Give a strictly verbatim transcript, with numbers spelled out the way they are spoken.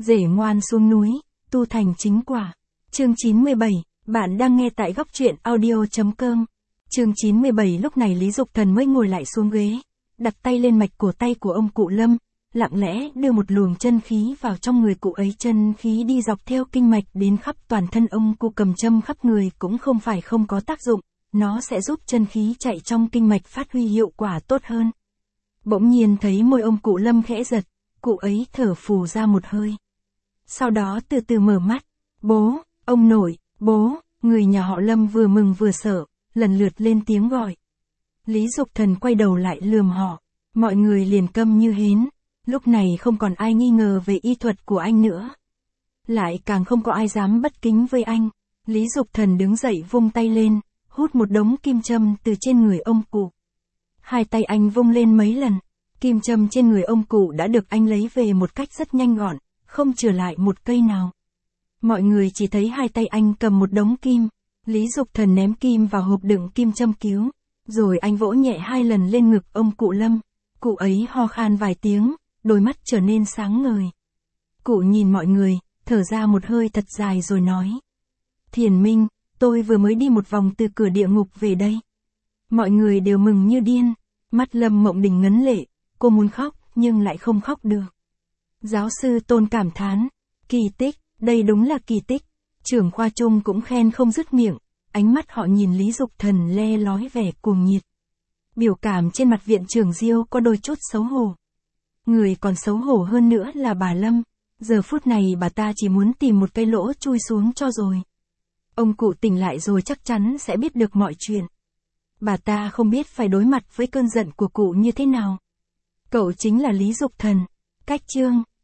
Rể ngoan xuống núi, tu thành chính quả. Chương chín mươi bảy, bạn đang nghe tại góc truyện audio.com. Chương chín mươi bảy lúc này Lý Dục Thần mới ngồi lại xuống ghế, đặt tay lên mạch cổ tay của ông cụ Lâm, lặng lẽ đưa một luồng chân khí vào trong người cụ ấy. Chân khí đi dọc theo kinh mạch đến khắp toàn thân ông cụ. Cầm châm khắp người cũng không phải không có tác dụng, nó sẽ giúp chân khí chạy trong kinh mạch phát huy hiệu quả tốt hơn. Bỗng nhiên thấy môi ông cụ Lâm khẽ giật, cụ ấy thở phù ra một hơi. Sau đó từ từ mở mắt, bố, ông nội, bố, người nhà họ Lâm vừa mừng vừa sợ, lần lượt lên tiếng gọi. Lý Dục Thần quay đầu lại lườm họ, mọi người liền câm như hến, lúc này không còn ai nghi ngờ về y thuật của anh nữa. Lại càng không có ai dám bất kính với anh. Lý Dục Thần đứng dậy vung tay lên, hút một đống kim châm từ trên người ông cụ. Hai tay anh vung lên mấy lần, kim châm trên người ông cụ đã được anh lấy về một cách rất nhanh gọn, không chừa lại một cây nào. Mọi người chỉ thấy hai tay anh cầm một đống kim, Lý Dục Thần ném kim vào hộp đựng kim châm cứu, rồi anh vỗ nhẹ hai lần lên ngực ông cụ Lâm. Cụ ấy ho khan vài tiếng, đôi mắt trở nên sáng ngời. Cụ nhìn mọi người, thở ra một hơi thật dài rồi nói. Thiền Minh, tôi vừa mới đi một vòng từ cửa địa ngục về đây. Mọi người đều mừng như điên, mắt Lâm Mộng Đình ngấn lệ, cô muốn khóc nhưng lại không khóc được. Giáo sư Tôn cảm thán, kỳ tích, đây đúng là kỳ tích. Trưởng khoa Trung cũng khen không dứt miệng, ánh mắt họ nhìn Lý Dục Thần le lói vẻ cuồng nhiệt. Biểu cảm trên mặt viện trưởng Diêu có đôi chút xấu hổ. Người còn xấu hổ hơn nữa là bà Lâm, giờ phút này bà ta chỉ muốn tìm một cái lỗ chui xuống cho rồi. Ông cụ tỉnh lại rồi chắc chắn sẽ biết được mọi chuyện. Bà ta không biết phải đối mặt với cơn giận của cụ như thế nào. Cậu chính là Lý Dục Thần. Cách chương